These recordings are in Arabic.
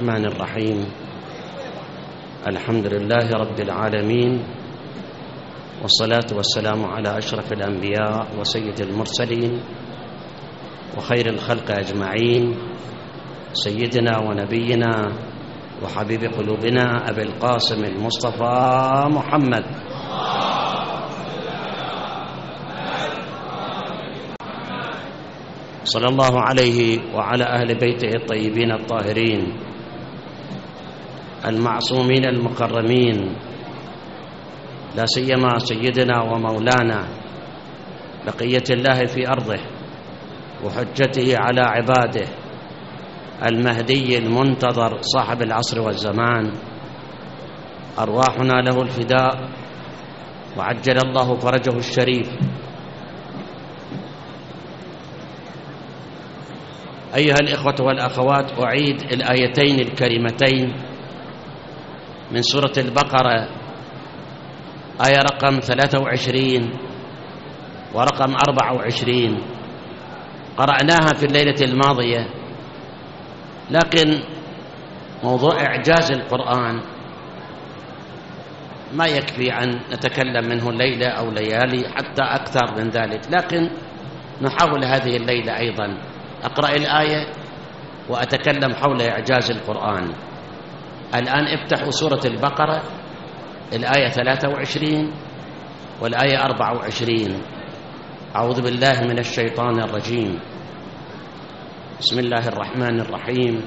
الرحمن الرحيم. الحمد لله رب العالمين، والصلاة والسلام على أشرف الأنبياء وسيد المرسلين وخير الخلق أجمعين، سيدنا ونبينا وحبيب قلوبنا أبي القاسم المصطفى محمد صلى الله عليه وعلى أهل بيته الطيبين الطاهرين المعصومين المكرمين، لا سيما سيدنا ومولانا بقية الله في أرضه وحجته على عباده المهدي المنتظر صاحب العصر والزمان، أرواحنا له الفداء وعجل الله فرجه الشريف. أيها الإخوة والأخوات، أعيد الآيتين الكريمتين من سورة البقرة، آية رقم 23 ورقم 24. قرأناها في الليلة الماضية، لكن موضوع إعجاز القرآن ما يكفي أن نتكلم منه ليلة أو ليالي، حتى أكثر من ذلك، لكن نحاول هذه الليلة أيضا أقرأ الآية وأتكلم حول إعجاز القرآن. الآن افتحوا سورة البقرة، الآية 23 والآية 24. أعوذ بالله من الشيطان الرجيم. بسم الله الرحمن الرحيم.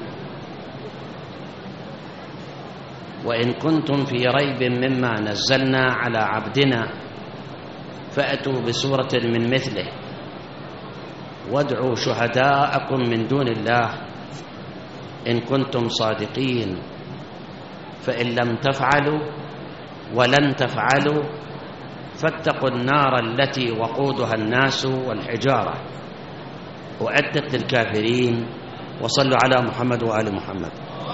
وإن كنتم في ريب مما نزلنا على عبدنا فأتوا بسورة من مثله وادعوا شهداءكم من دون الله إن كنتم صادقين، فإن لم تفعلوا ولن تفعلوا فاتقوا النار التي وقودها الناس والحجارة أعدت للكافرين. وصلوا على محمد وآل محمد.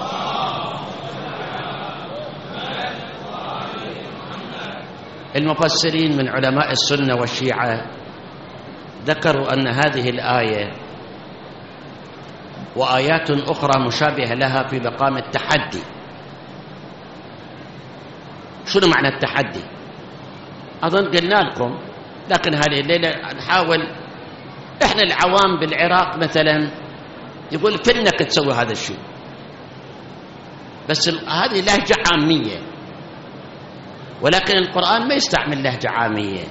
المفسرين من علماء السنة والشيعة ذكروا أن هذه الآية وآيات أخرى مشابهة لها في مقام التحدي. شنو معنى التحدي؟ أظن قلنا لكم، لكن هذه الليلة نحاول. إحنا العوام بالعراق مثلا يقول فنك تسوي هذا الشيء، بس هذه لهجة عامية، ولكن القرآن ما يستعمل لهجة عامية.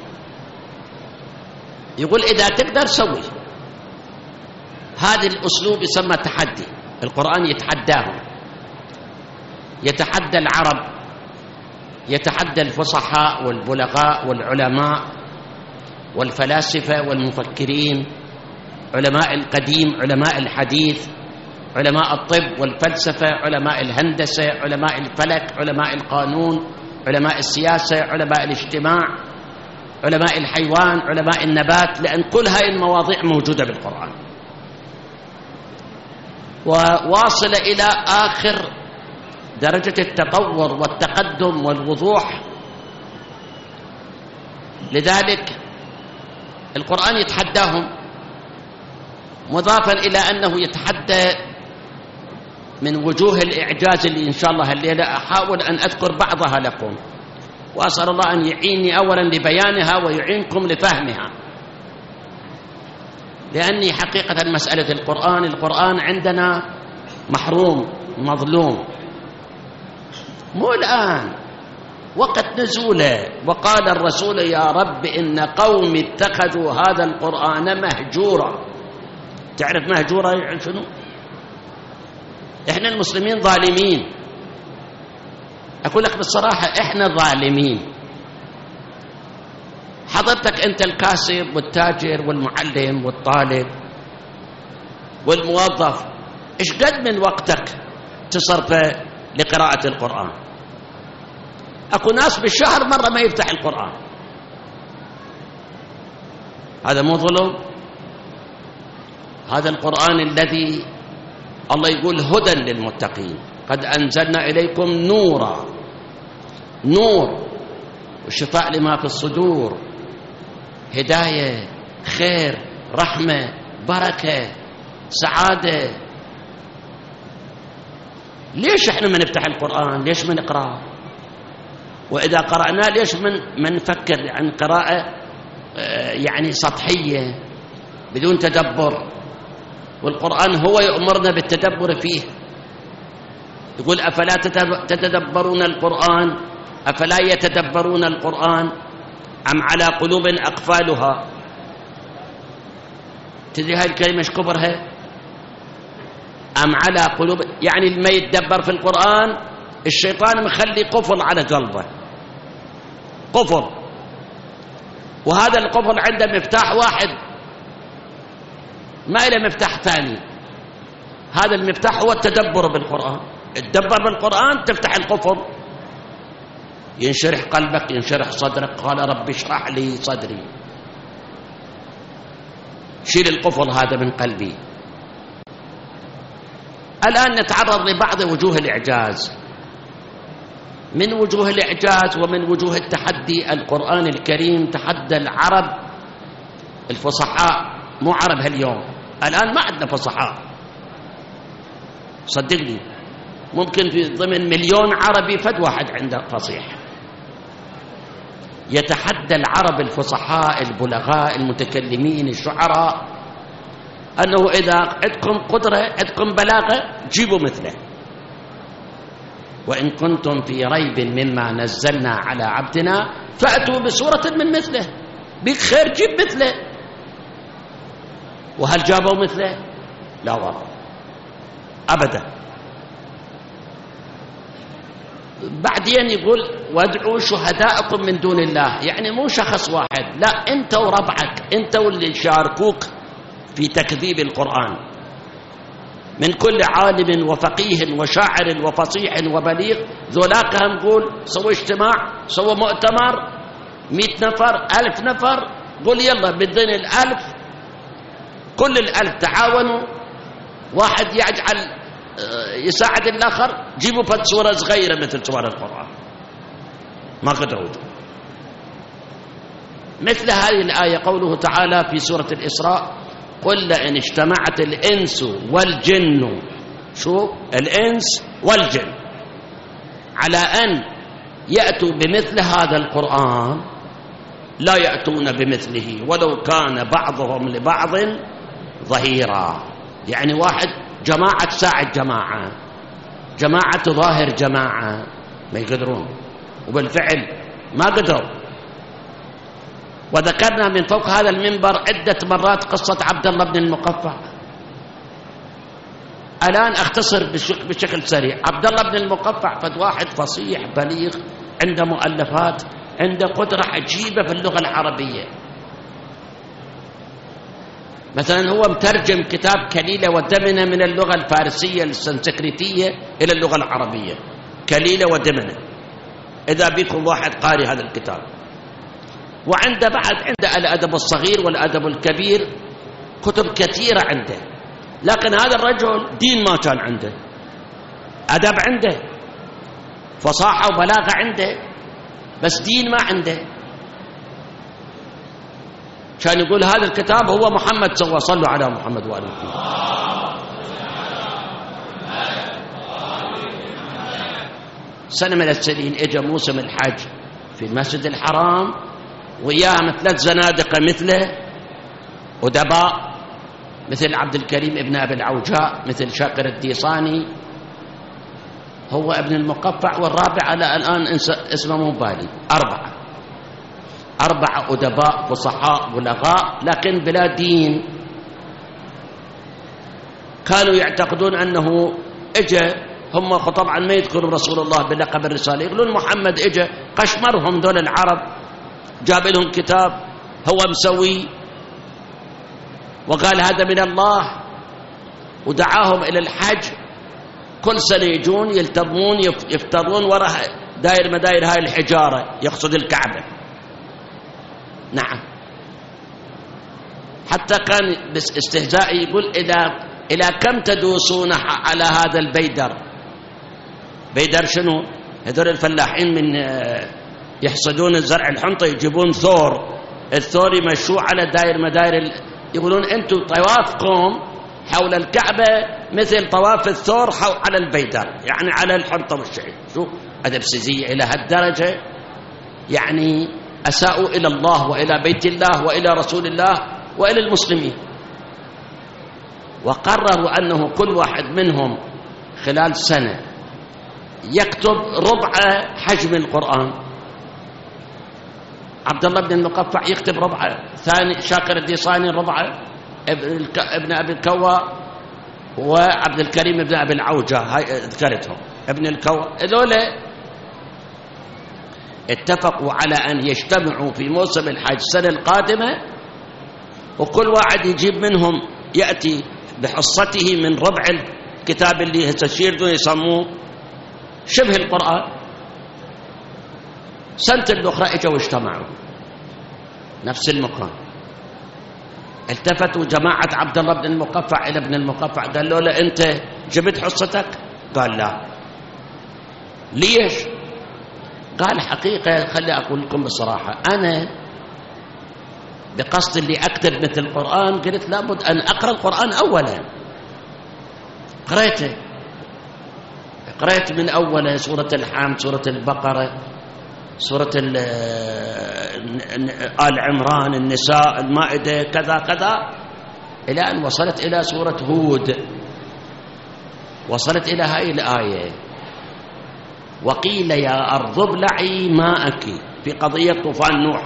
يقول إذا تقدر سوي. هذا الأسلوب يسمى تحدي. القرآن يتحداهم، يتحدى العرب، يتحدى الفصحاء والبلغاء والعلماء والفلاسفة والمفكرين، علماء القديم، علماء الحديث، علماء الطب والفلسفة، علماء الهندسة، علماء الفلك، علماء القانون، علماء السياسة، علماء الاجتماع، علماء الحيوان، علماء النبات، لأن كل هاي المواضيع موجودة بالقرآن، وواصلة إلى آخر درجة التطور والتقدم والوضوح. لذلك القرآن يتحداهم، مضافا إلى أنه يتحدى من وجوه الإعجاز اللي إن شاء الله الليلة أحاول أن أذكر بعضها لكم، وأسأل الله أن يعيني أولا لبيانها ويعينكم لفهمها، لأني حقيقة مسألة القرآن عندنا محروم مظلوم، مو الآن وقت نزوله. وقال الرسول يا رب إن قوم اتخذوا هذا القرآن مهجورا. تعرف مهجورا يعني شنو؟ إحنا المسلمين ظالمين، أقول لك بالصراحة إحنا ظالمين. حضرتك أنت الكاسب والتاجر والمعلم والطالب والموظف، إيش قد من وقتك تصرفه لقراءة القرآن؟ أكو ناس بالشهر مرة ما يفتح القرآن. هذا مو ظلم؟ هذا القرآن الذي الله يقول هدى للمتقين، قد أنزلنا إليكم نورا، نور وشفاء لما في الصدور، هداية، خير، رحمة، بركة، سعادة. ليش احنا ما نفتح القرآن؟ ليش ما نقرأ؟ وإذا قرأناه ليش من نفكر عن قراءة يعني سطحية بدون تدبر؟ والقرآن هو يأمرنا بالتدبر فيه، يقول أفلا تتدبرون القرآن، أفلا يتدبرون القرآن أم على قلوب أقفالها. تدري هاي الكلمة ايش كبرها؟ أم على قلوب، يعني اللي ما يتدبر في القرآن الشيطان مخلي قفل على قلبه، قفل، وهذا القفل عنده مفتاح واحد ما إله مفتاح ثاني. هذا المفتاح هو التدبر بالقرآن. تدبر بالقرآن تفتح القفل، ينشرح قلبك، ينشرح صدرك. قال رب اشرح لي صدري، شيل القفل هذا من قلبي. الآن نتعرض لبعض وجوه الإعجاز. من وجوه الإعجاز ومن وجوه التحدي القرآن الكريم تحدى العرب الفصحاء، مو عرب هاليوم، الآن ما عندنا فصحاء صدقني، ممكن في ضمن 1,000,000 عربي فد واحد عنده فصيح. يتحدى العرب الفصحاء البلغاء المتكلمين الشعراء أنه إذا عندكم قدرة عندكم بلاغة جيبوا مثله، وإن كنتم في ريب مما نزلنا على عبدنا فأتوا بسورة من مثله، بك خير جيب مثله. وهل جابوا مثله؟ لا والله أبدا. بعدين يقول وادعوا شهداءكم من دون الله، يعني مو شخص واحد، لا أنت وربعك، أنت واللي شاركوك في تكذيب القرآن، من كل عالم وفقيه وشاعر وفصيح وبليغ، ذولاك نقول سووا اجتماع، سووا مؤتمر 100 نفر 1000 نفر، قول يلا بدنا 1000، كل 1000 تعاونوا، واحد يجعل يساعد الآخر، جيبوا فد سورة صغيرة مثل سور القرآن، ما قدروا. مثل هذه الآية قوله تعالى في سورة الإسراء قل لئن اجتمعت الإنس والجن، شو الإنس والجن، على أن يأتوا بمثل هذا القرآن لا يأتون بمثله ولو كان بعضهم لبعض ظهيرا. يعني واحد جماعة تساعد جماعة، جماعة تظاهر جماعة، ما يقدرون، وبالفعل ما قدروا. وذكرنا من فوق هذا المنبر عدة مرات قصة عبد الله بن المقفع. الآن أختصر بشكل سريع. عبد الله بن المقفع فد واحد فصيح بليغ، عنده مؤلفات، عنده قدرة عجيبة في اللغة العربية. مثلا هو مترجم كتاب كليلة ودمنة من اللغة الفارسية السنسكريتية إلى اللغة العربية، كليلة ودمنة، إذا بكم واحد قاري هذا الكتاب. وعنده بعد عنده الأدب الصغير والأدب الكبير، كتب كثيرة عنده. لكن هذا الرجل دين ما كان عنده، أدب عنده، فصاحة وبلاغة عنده، بس دين ما عنده. كان يقول هذا الكتاب هو محمد سوى، صلوا على محمد وآل محمد. سنة من السنين اجى موسم الحج في المسجد الحرام، وياه 3 زنادقة مثله، أدباء مثل عبد الكريم ابن أبي العوجاء، مثل شاكر الديصاني، هو ابن المقفع، والرابع على الآن اسمه مو بالي، 4 أدباء فصحاء بلغاء لكن بلا دين. كانوا يعتقدون أنه اجى، هم طبعا ما يذكروا رسول الله بلقب الرسالة، يقولون محمد اجى قشمرهم دول العرب، جاب لهم كتاب هو مسوي، وقال هذا من الله، ودعاهم إلى الحج. كل سنة يجون يلتمون يفترون وراء داير مداير هاي الحجارة، يقصد الكعبة. نعم، حتى كان بس استهزاء يقول إلى كم تدوسون على هذا البيدر. بيدر شنو؟ هذول الفلاحين من يحصدون الزرع الحنطة، يجيبون ثور، الثور يمشوه على داير مداير يقولون أنتم طوافكم حول الكعبة مثل طواف الثور على البيدر، يعني على الحنطة والشعير. شوف أدب سيزية إلى هالدرجة، يعني أساءوا إلى الله وإلى بيت الله وإلى رسول الله وإلى المسلمين. وقرروا أنه كل واحد منهم خلال سنة يكتب ربع حجم القرآن. عبد الله بن المقفع يكتب ربعه، ثاني شاكر الديصاني ربعه، ابن أبي الكوى وعبد الكريم بن أبي العوجة، هاي ذكرتهم ابن الكوى. هذول اتفقوا على أن يجتمعوا في موسم الحج السنة القادمة، وكل واحد يجيب منهم يأتي بحصته من ربع الكتاب اللي هسه يسموه شبه القرآن. سنة الأخرى اجوا واجتمعوا نفس المكان. التفتوا جماعة عبد الله بن المقفع إلى ابن المقفع، قال له لا أنت جبت حصتك؟ قال لا. ليش؟ قال حقيقة خلي أقول لكم بصراحة، أنا بقصد اللي أكتب مثل القرآن قلت لابد أن أقرأ القرآن أولا. قرأت من أوله سورة الحمد، سورة البقرة، سورة آل عمران، النساء، المائدة، كذا كذا، إلى أن وصلت إلى سورة هود. وصلت إلى هاي الآية: وقيل يا أرض ابلعي ماءك، في قضية طوفان نوح.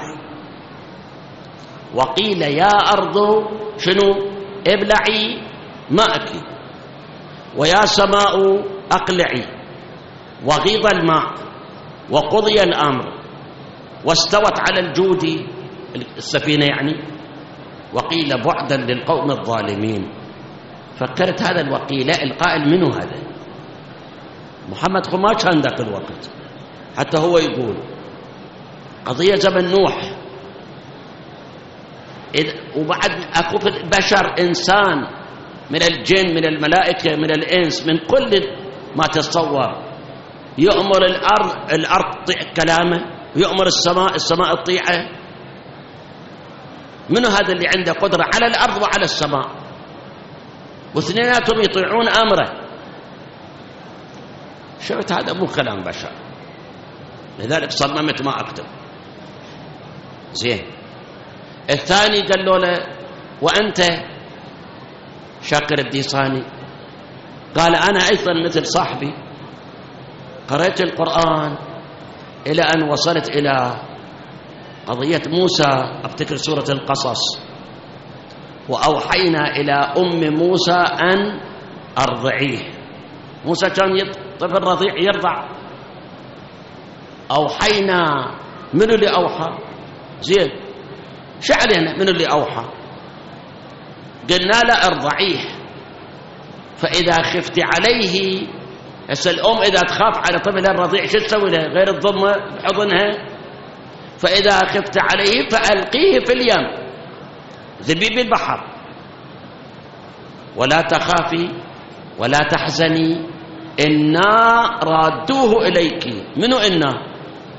وقيل يا أرض شنو؟ ابلعي ماءك، ويا سماء أقلعي، وغيض الماء، وقضي الأمر، واستوت على الجود السفينة يعني، وقيل بعدا للقوم الظالمين. فكرت هذا الوقيل القائل منه هذا؟ محمد ما كان ذاك الوقت، حتى هو يقول قضية زمن نوح. وبعد أكو بشر، إنسان من الجن، من الملائكة، من الإنس، من كل ما تتصور، يؤمر الأرض تطيع كلامه، ويؤمر السماء تطيعه. منو هذا اللي عنده قدرة على الأرض وعلى السماء، واثنيناتهم يطيعون أمره؟ شفت هذا مو كلام بشر، لذلك صممت ما أكتب. زين. الثاني قال له وأنت شاكر الديصاني؟ قال أنا أيضا مثل صاحبي قرأت القرآن إلى أن وصلت إلى قضية موسى، أفتكر سورة القصص: وأوحينا إلى أم موسى أن أرضعيه. موسى كان طفل رضيع يرضع. أوحينا، من اللي أوحى؟ زين، شو علينا من اللي أوحى؟ قلنا له ارضعيه، فإذا خفت عليه. هسه الأم إذا تخاف على طفلها الرضيع شو تسوي له غير تضمه بحضنها؟ فإذا خفت عليه فألقيه في اليم، ذبيب البحر، ولا تخافي ولا تحزني إنا رادوه إليك. منو إنا؟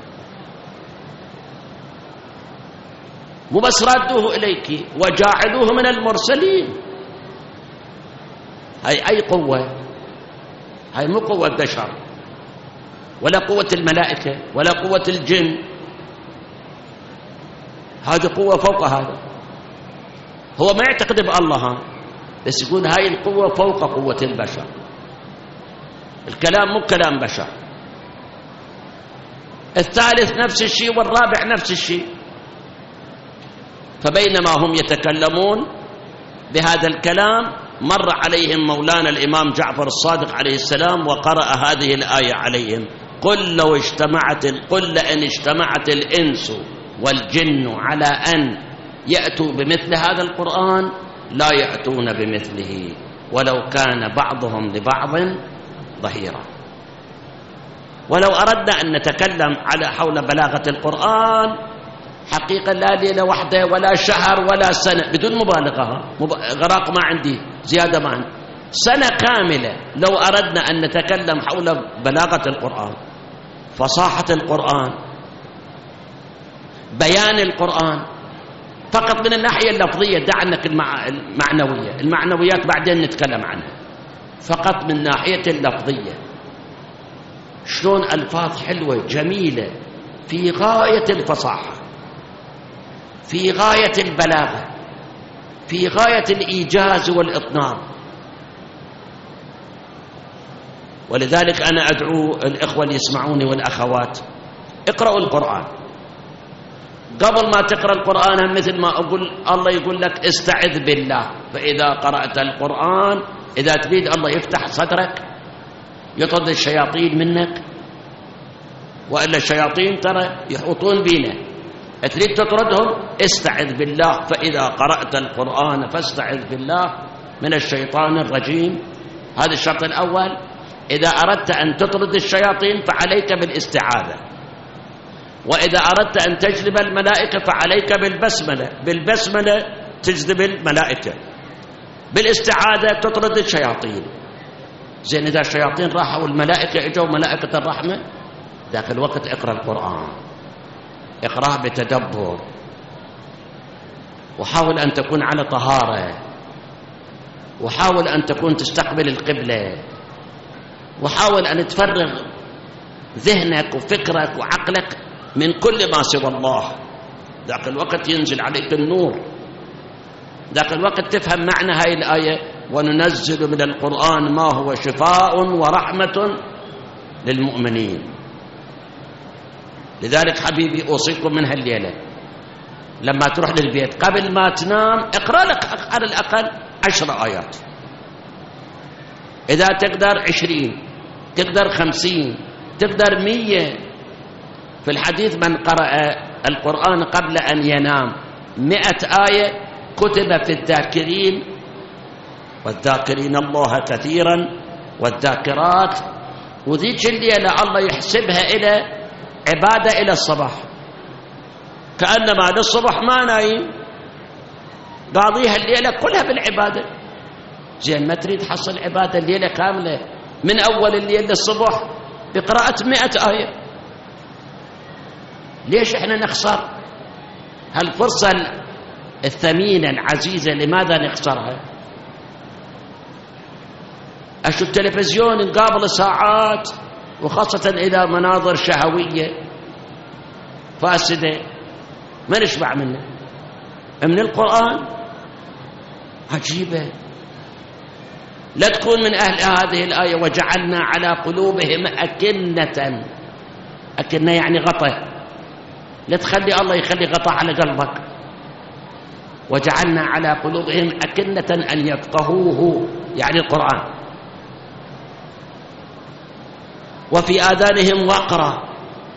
مو بس رادوه إليك، وجاعلوه من المرسلين. هاي أي قوة؟ هاي مو قوة بشر، ولا قوة الملائكة، ولا قوة الجن. هذه قوة فوق هذا. هو ما يعتقد بالله، بس يقول هاي القوة فوق قوة البشر. الكلام مو كلام بشر. الثالث نفس الشيء، والرابع نفس الشيء. فبينما هم يتكلمون بهذا الكلام مر عليهم مولانا الإمام جعفر الصادق عليه السلام وقرأ هذه الآية عليهم: قل لئن اجتمعت الإنس والجن على أن يأتوا بمثل هذا القرآن لا يأتون بمثله ولو كان بعضهم لبعض ظهيرا. ولو أردنا أن نتكلم حول بلاغة القرآن، حقيقة لا ليلة واحدة ولا شهر ولا سنة، بدون مبالغة، غراق ما عندي، زيادة ما عندي، سنة كاملة لو أردنا أن نتكلم حول بلاغة القرآن، فصاحة القرآن، بيان القرآن، فقط من الناحية اللفظية. دع عنك المعنوية، المعنويات بعدين نتكلم عنها. فقط من ناحية اللفظية، شلون ألفاظ حلوة جميلة في غاية الفصاحة، في غاية البلاغة، في غاية الإيجاز والإطناب. ولذلك أنا أدعو الإخوة اللي يسمعوني والأخوات، اقرأوا القرآن. قبل ما تقرأ القرآن مثل ما أقول، الله يقول لك استعذ بالله. فإذا قرأت القرآن، إذا تريد الله يفتح صدرك يطرد الشياطين منك، وإلا الشياطين ترى يحوطون بينا، تريد تطردهم استعذ بالله. فإذا قرأت القرآن فاستعذ بالله من الشيطان الرجيم. هذا الشرط الأول. إذا أردت أن تطرد الشياطين فعليك بالاستعاذة، وإذا أردت أن تجلب الملائكة فعليك بالبسملة. بالبسملة تجذب الملائكة، بالاستعاذة تطرد الشياطين. زين، إذا الشياطين راحوا والملائكة اجوا ملائكة الرحمة، ذاك الوقت اقرأ القرآن، اقرأه بتدبر، وحاول أن تكون على طهارة، وحاول أن تكون تستقبل القبلة، وحاول أن تفرغ ذهنك وفكرك وعقلك من كل ما سوى الله. ذاك الوقت ينزل عليك النور، ذاك الوقت تفهم معنى هاي الآية: وننزل من القرآن ما هو شفاء ورحمة للمؤمنين. لذلك حبيبي أوصيكم من هالليلة لما تروح للبيت قبل ما تنام اقرأ لك على الأقل 10 آيات، إذا تقدر 20، تقدر 50، تقدر 100. في الحديث من قرأ القرآن قبل أن ينام 100 آية كتب في الذاكرين والذاكرين الله كثيرا والذاكرات. وذيك الليلة الله يحسبها إلى عبادة إلى الصباح، كأنما للصبح ما نايم، قاضيها الليلة كلها بالعبادة. زين، ما تريد تحصل عبادة الليلة كاملة من أول الليل للصبح بقراءة 100 آية؟ ليش احنا نخسر هالفرصة الثمينة العزيزة؟ لماذا نخسرها؟ أشوف التلفزيون نقابل ساعات، وخاصة إذا مناظر شهوية فاسدة ما نشبع منه. من القرآن عجيبة. لا تكون من أهل هذه الآية: وجعلنا على قلوبهم أكنة يعني غطاء. لا تخلي الله يخلي غطاء على قلبك. وجعلنا على قلوبهم أكنة أن يفقهوه، يعني القرآن. وفي آذانهم وقرا.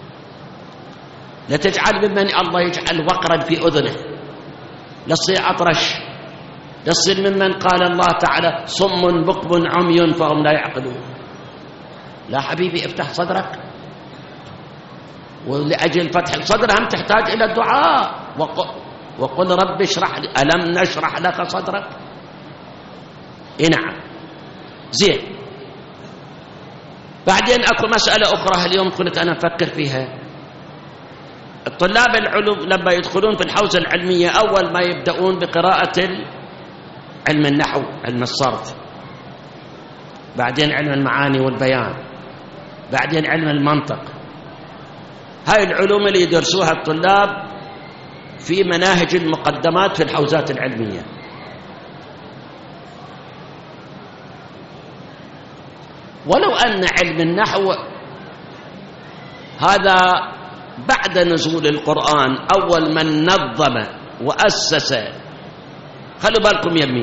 لا تجعل ممن الله يجعل وقرا في أذنه، لا تصير أطرش، لا تصير ممن قال الله تعالى صم بكم عمي فهم لا يعقلون. لا حبيبي، افتح صدرك، ولأجل فتح الصدر هم تحتاج إلى الدعاء. وقل رب اشرح لي، ألم نشرح لك صدرك؟ نعم. زين، بعدين أكو مسألة أخرى اليوم كنت أنا أفكر فيها. الطلاب العلوم لما يدخلون في الحوزة العلمية أول ما يبدأون بقراءة علم النحو، علم الصرف، بعدين علم المعاني والبيان، بعدين علم المنطق. هاي العلوم اللي يدرسوها الطلاب في مناهج المقدمات في الحوزات العلمية. ولو أن علم النحو هذا بعد نزول القرآن أول من نظم وأسس. خلوا بالكم يمي،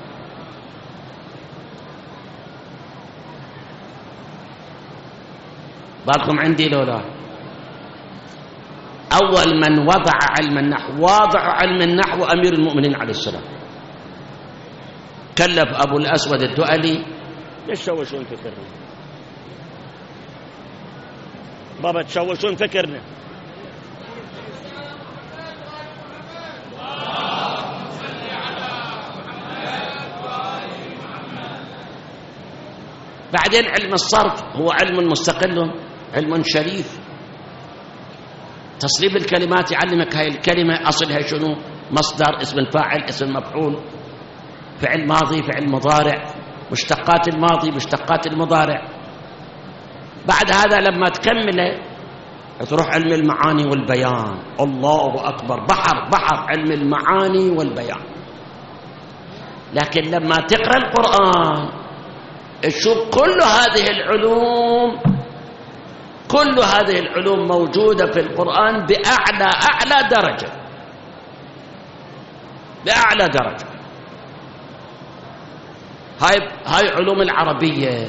بالكم عندي لولا. أول من وضع علم النحو، واضع علم النحو أمير المؤمنين عليه السلام. كلف أبو الأسود الدؤلي. ليش تشوشون فكرنا بابا؟ تشوشون فكرنا. بعدين علم الصرف هو علم مستقل، علم شريف. تصريف الكلمات يعلمك هاي الكلمة أصلها شنو، مصدر، اسم الفاعل، اسم المفعول، فعل ماضي، فعل مضارع، مشتقات الماضي، مشتقات المضارع. بعد هذا لما تكمله تروح علم المعاني والبيان. الله أكبر، بحر بحر علم المعاني والبيان. لكن لما تقرأ القرآن تشوف كل هذه العلوم موجودة في القرآن بأعلى درجة، بأعلى درجة. هاي علوم العربية.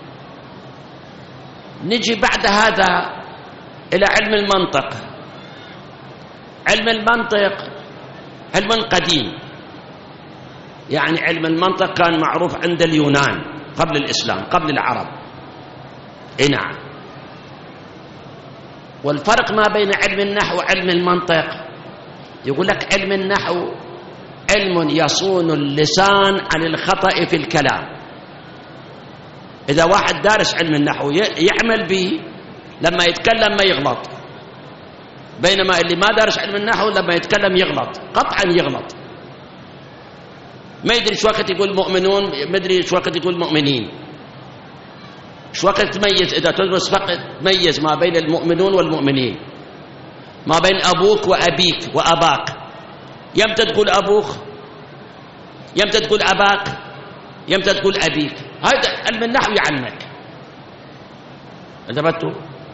نجي بعد هذا إلى علم المنطق. علم المنطق علم قديم، يعني علم المنطق كان معروف عند اليونان قبل الإسلام، قبل العرب. نعم. والفرق ما بين علم النحو وعلم المنطق، يقول لك علم النحو علم يصون اللسان عن الخطأ في الكلام. إذا واحد دارس علم النحو يعمل به لما يتكلم ما يغلط، بينما اللي ما دارس علم النحو لما يتكلم يغلط، قطعا يغلط. ما يدري شو وقت يقول مؤمنون، ما يدري شو وقت يقول مؤمنين، شو وقت تميز. إذا تدرس فقط تميز ما بين المؤمنون والمؤمنين، ما بين أبوك وأبيك وأباك. يمتى تقول أبوك، يمتى تقول أباك، يمتى تقول أبيك. هذا علم النحو يعلمك. انتبهتوا؟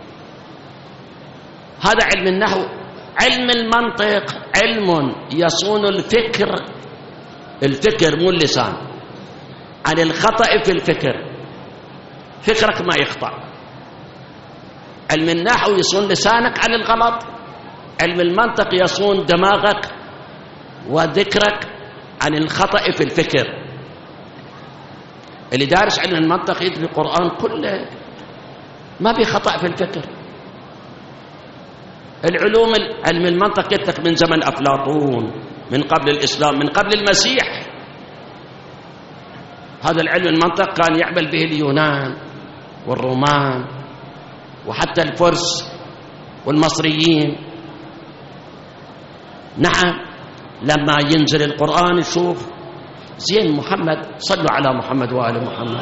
هذا علم النحو. علم المنطق علم يصون الفكر مو اللسان عن الخطأ في الفكر، فكرك ما يخطأ. علم النحو يصون لسانك عن الغلط، علم المنطق يصون دماغك وذكرك عن الخطأ في الفكر. اللي دارس علم المنطق يدري القرآن كله ما في خطأ في الفكر. العلوم علم المنطق قلت من زمن أفلاطون، من قبل الإسلام، من قبل المسيح. هذا العلم المنطق كان يعمل به اليونان والرومان وحتى الفرس والمصريين. نعم. لما ينزل القرآن يشوف زين محمد، صلوا على محمد وآل محمد.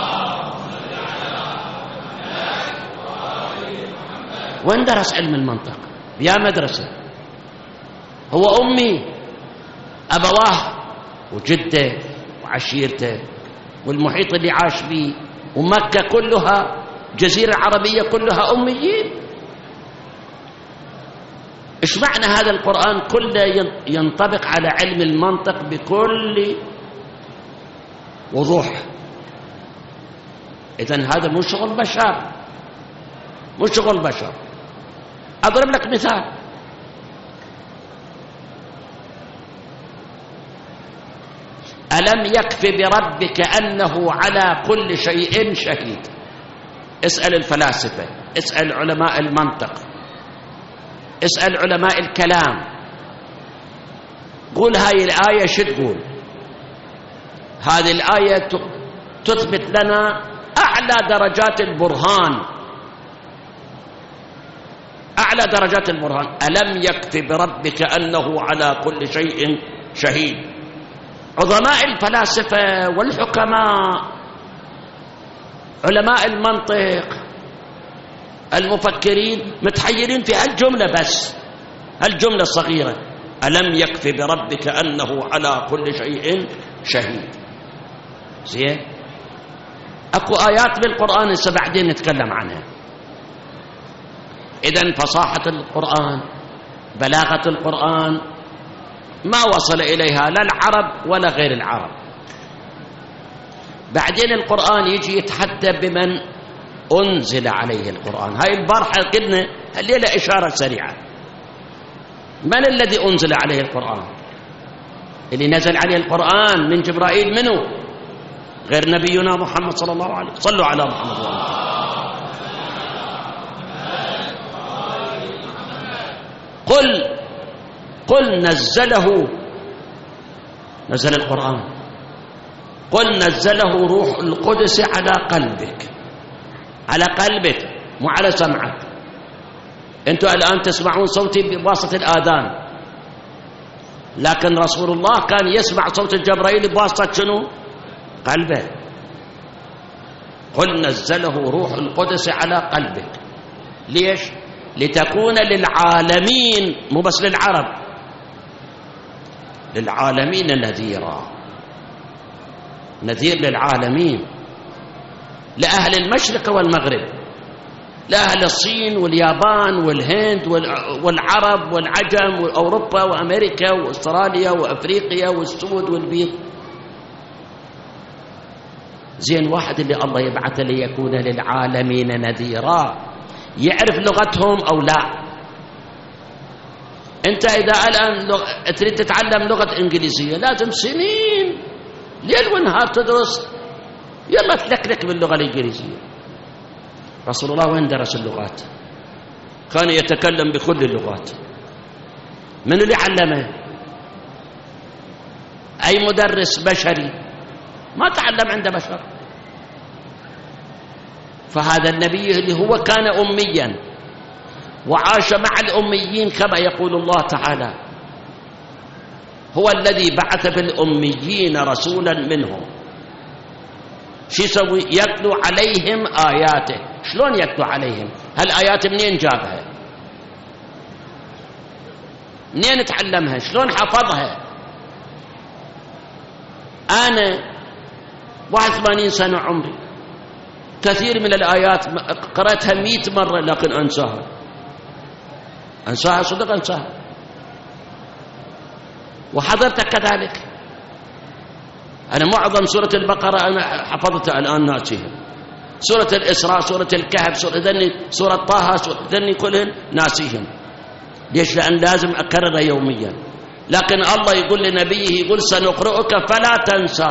وين درس علم المنطق؟ يا مدرسة. هو أمي، أبواه وجده وعشيرته والمحيط اللي عاش فيه ومكة كلها، جزيرة عربية كلها أميين. إيش معنى هذا القرآن كله ينطبق على علم المنطق بكل وضوح؟ إذن هذا مو شغل بشر، مو شغل بشر. أضرب لك مثال. ألم يكف بربك أنه على كل شيء شهيد؟ اسأل الفلاسفة، اسأل علماء المنطق، اسأل علماء الكلام، قول هاي الآية شو تقول؟ هذه الآية تثبت لنا أعلى درجات البرهان، أعلى درجات البرهان. ألم يكف بربك أنه على كل شيء شهيد. عظماء الفلاسفة والحكماء، علماء المنطق، المفكرين متحيرين في هالجملة بس، هالجملة الصغيرة، ألم يكف بربك أنه على كل شيء شهيد. زين. أكو آيات بالقرآن هسه بعدين نتكلم عنها. إذن فصاحة القرآن، بلاغة القرآن ما وصل إليها لا العرب ولا غير العرب. بعدين القرآن يجي يتحدى بمن أنزل عليه القرآن. هاي البارحة قلنا الليلة إشارة سريعة. من الذي أنزل عليه القرآن؟ اللي نزل عليه القرآن من جبرائيل منه؟ غير نبينا محمد صلى الله عليه وسلم. صلوا على محمد وآله. قل نزل القرآن، قل نزله روح القدس على قلبك مو على سمعك. انتم الآن تسمعون صوتي بواسطة الآذان، لكن رسول الله كان يسمع صوت جبرائيل بواسطة شنو؟ قلبه. قل نزله روح القدس على قلبك. ليش؟ لتكون للعالمين، مو بس للعرب، للعالمين نذيرا، نذير للعالمين، لأهل المشرق والمغرب، لأهل الصين واليابان والهند والعرب والعجم وأوروبا وأمريكا وأستراليا وأفريقيا والسود والبيض. زين، واحد اللي الله يبعث ليكون للعالمين نذيرا يعرف لغتهم أو لا؟ أنت إذا الآن تريد تتعلم لغة إنجليزية لازم سنين ليل ونهار تدرس، يلا تلكلك باللغة الإنجليزية. رسول الله وين درس اللغات؟ كان يتكلم بكل اللغات. من اللي علمه؟ أي مدرس بشري؟ ما تعلم عند بشر. فهذا النبي اللي هو كان أميا وعاش مع الأميين كما يقول الله تعالى، هو الذي بعث بالأميين رسولا منهم. شو يسوي؟ يتلو عليهم آياته. شلون يتلو عليهم؟ هالآيات منين جابها؟ منين تعلمها؟ شلون حفظها؟ أنا 81 سنة عمري، كثير من الآيات قرأتها 100 مرة لكن أنساها صدق أنساها. وحضرتك كذلك. أنا معظم سورة البقرة أنا حفظتها الآن ناسيها، سورة الإسراء، سورة الكهف، سورة طه، ذني كلهن ناسيهم. ليش؟ لأن لازم أكررها يوميا. لكن الله يقول لنبيه، يقول سنقرئك فلا تنسى.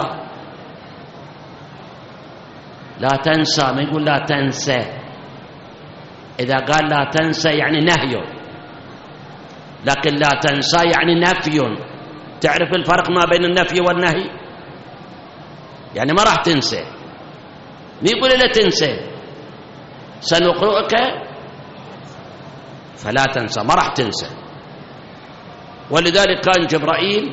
لا تنسى، ما يقول لا تنسى. إذا قال لا تنسى يعني نهي، لكن لا تنسى يعني نفي. تعرف الفرق ما بين النفي والنهي؟ يعني ما راح تنسى. مين يقول لا تنسى؟ سنقرئك فلا تنسى، ما راح تنسى. ولذلك كان جبرائيل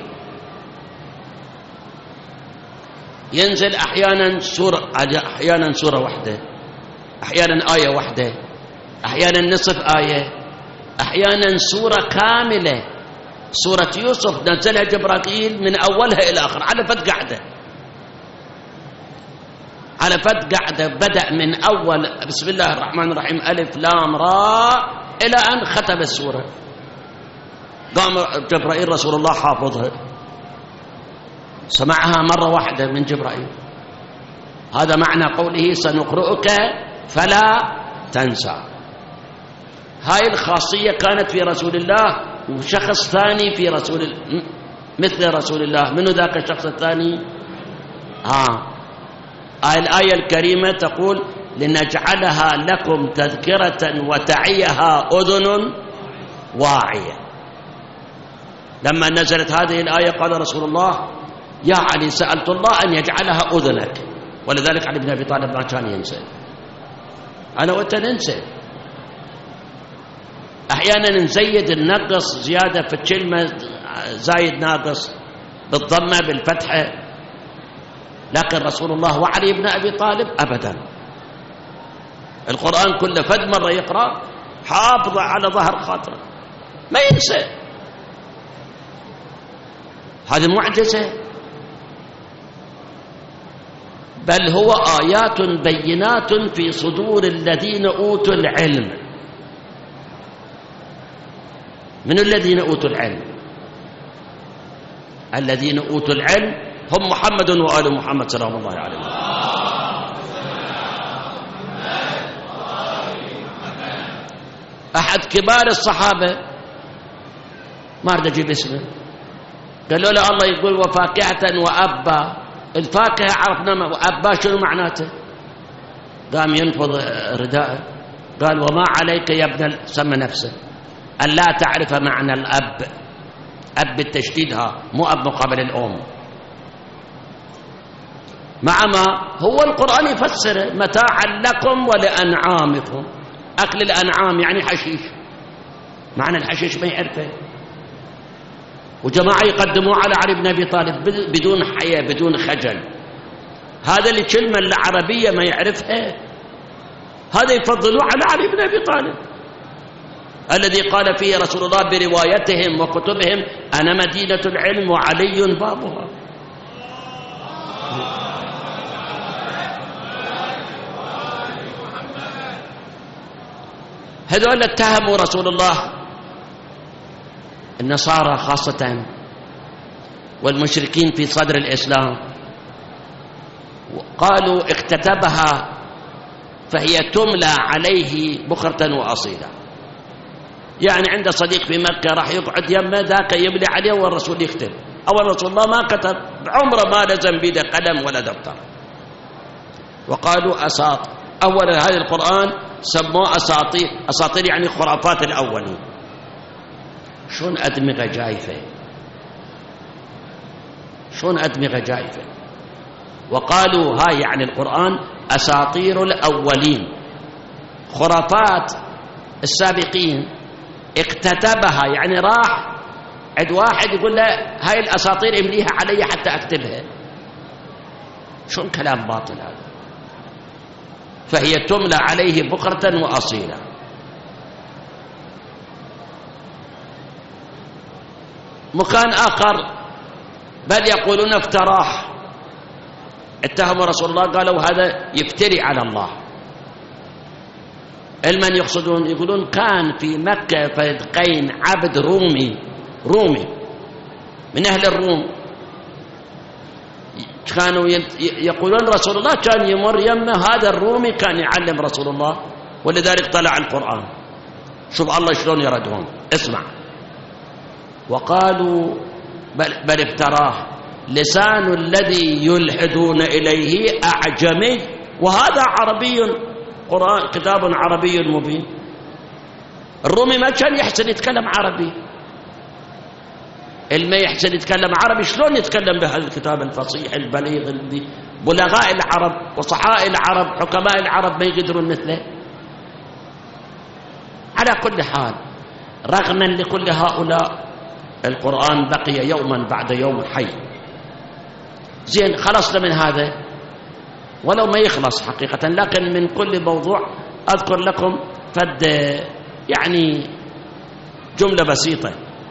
ينزل أحيانا سورة واحدة، أحيانا آية واحدة، أحيانا نصف آية، أحيانا سورة كاملة. سورة يوسف نزلها جبرائيل من أولها إلى آخر على فد قعدة، على فد قعدة، بدأ من أول بسم الله الرحمن الرحيم ألف لام راء إلى أن ختم السورة. قام جبرائيل رسول الله حافظها، سمعها مرة واحدة من جبرائيل. هذا معنى قوله سنقرئك فلا تنسى. هاي الخاصية كانت في رسول الله، وشخص ثاني في مثل رسول الله. منو ذاك الشخص الثاني؟ الآية الكريمة تقول لنجعلها لكم تذكرة وتعيها أذن واعية. لما نزلت هذه الآية قال رسول الله يا علي سألت الله أن يجعلها أذنك. ولذلك علي بن أبي طالب ما كان ينسى. أنا وأنت ننسى أحيانا، نزيد النقص زيادة في الكلمة، زايد ناقص بالضمة بالفتحة. لكن رسول الله وعلي بن أبي طالب أبدا، القرآن كله فد مرة يقرأ حافظ على ظهر خاطره ما ينسى. هذه معجزة. بل هو آيات بينات في صدور الذين أوتوا العلم. من الذين أوتوا العلم؟ الذين أوتوا العلم هم محمد وآل محمد سلام الله عليه. أحد كبار الصحابة ما أريد أجيب اسمه، قالوا له الله يقول وفاكهة وأبا. الفاكهة عرفنا، وأبا شنو معناته؟ قام ينفض رداءه قال وما عليك يا ابن، سمى نفسه أن لا تعرف معنى الأب. أب بالتشديدها، مو أب مقابل الأم. مع ما هو القرآن يفسر متاعا لكم ولأنعامكم. أكل الأنعام يعني حشيش، معنى الحشيش ما يعرفه. وجماعة يقدموا على علي بن أبي طالب بدون حياة بدون خجل. هذا الكلمة العربية ما يعرفها، هذا يفضلوه على علي بن أبي طالب الذي قال فيه رسول الله بروايتهم وكتبهم: أنا مدينة العلم وعلي بابها. هذول اتهموا رسول الله، النصارى خاصة والمشركين في صدر الإسلام، قالوا اكتتبها فهي تملى عليه بكرة وأصيلا. يعني عنده صديق في مكة راح يقعد يمه ذاك يملي عليه والرسول يكتب، أول رسول الله ما كتب، بعمره ما لزم بيده قلم ولا دفتر. وقالوا أساطير، أولا هذا القرآن سموه أساطير، أساطير يعني خرافات الأولين. شلون أدمغة جايفة، شلون أدمغة جايفة. وقالوا هاي يعني القرآن أساطير الأولين، خرافات السابقين، اكتتبها يعني راح عند واحد يقول له هاي الأساطير امليها علي حتى أكتبها. شلون كلام باطل هذا. فهي تملى عليه بكرة وأصيلا. مكان آخر بل يقولون افتراه، اتهموا رسول الله قالوا هذا يفتري على الله. المن يقصدون؟ يقولون كان في مكة فدقين عبد رومي من أهل الروم، كانوا يقولون رسول الله كان يمر يمه هذا الرومي كان يعلم رسول الله، ولذلك طلع القرآن. شوف الله شلون يردهم، اسمع. وقالوا بل افتراه، لسان الذي يلحدون إليه أعجمي وهذا عربي، قرآن كتاب عربي مبين. الرومي ما كان يحسن يتكلم عربي، اللي يحسن يتكلم عربي شلون يتكلم بهذا الكتاب الفصيح البليغ الذي بلغاء العرب وصحاء العرب حكماء العرب ما يقدرون مثله. على كل حال رغما لكل هؤلاء القرآن بقي يوما بعد يوم حي. زين خلصنا من هذا، ولو ما يخلص حقيقة، لكن من كل موضوع أذكر لكم فد يعني جملة بسيطة.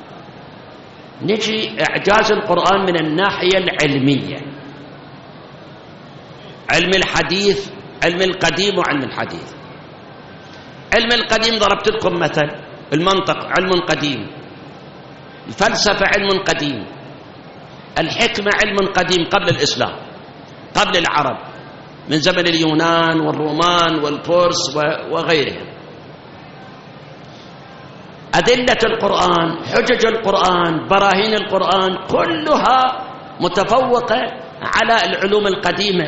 نجي إعجاز القرآن من الناحية العلمية، علم الحديث، علم القديم وعلم الحديث. علم القديم ضربت لكم مثل، المنطق علم قديم، الفلسفة علم قديم، الحكمة علم قديم قبل الإسلام، قبل العرب، من زمن اليونان والرومان والفرس وغيرهم. أدلة القرآن، حجج القرآن، براهين القرآن كلها متفوقة على العلوم القديمة.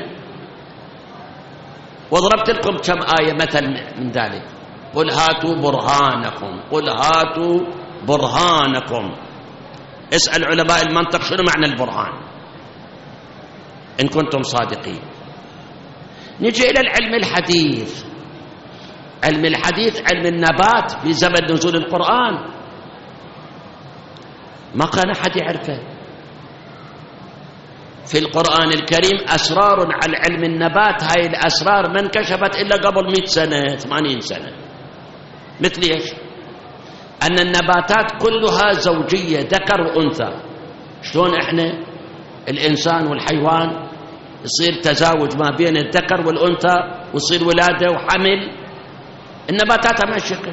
وضربت لكم كم آية مثل من ذلك: قل هاتوا برهانكم، قل هاتوا برهانكم. اسأل علماء المنطق شنو معنى البرهان إن كنتم صادقين. نجي إلى العلم الحديث. علم الحديث علم النبات في زمن نزول القرآن ما كان أحد يعرفه. في القرآن الكريم أسرار على علم النبات، هاي الأسرار ما انكشفت إلا قبل 100 سنة 80 سنة. مثل إيش؟ أن النباتات كلها زوجية، ذكر وأنثى. شلون إحنا الإنسان والحيوان يصير تزاوج ما بين الذكر والأنثى ويصير ولادة وحمل، النباتات ما الشكل.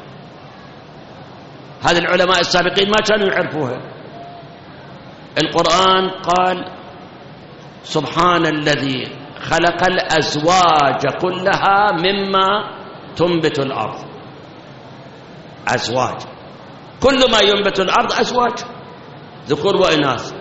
هذه العلماء السابقين ما كانوا يعرفوها. القرآن قال: سبحان الذي خلق الأزواج كلها مما تنبت الأرض. أزواج، كل ما ينبت الأرض أزواج، ذكور وإناث.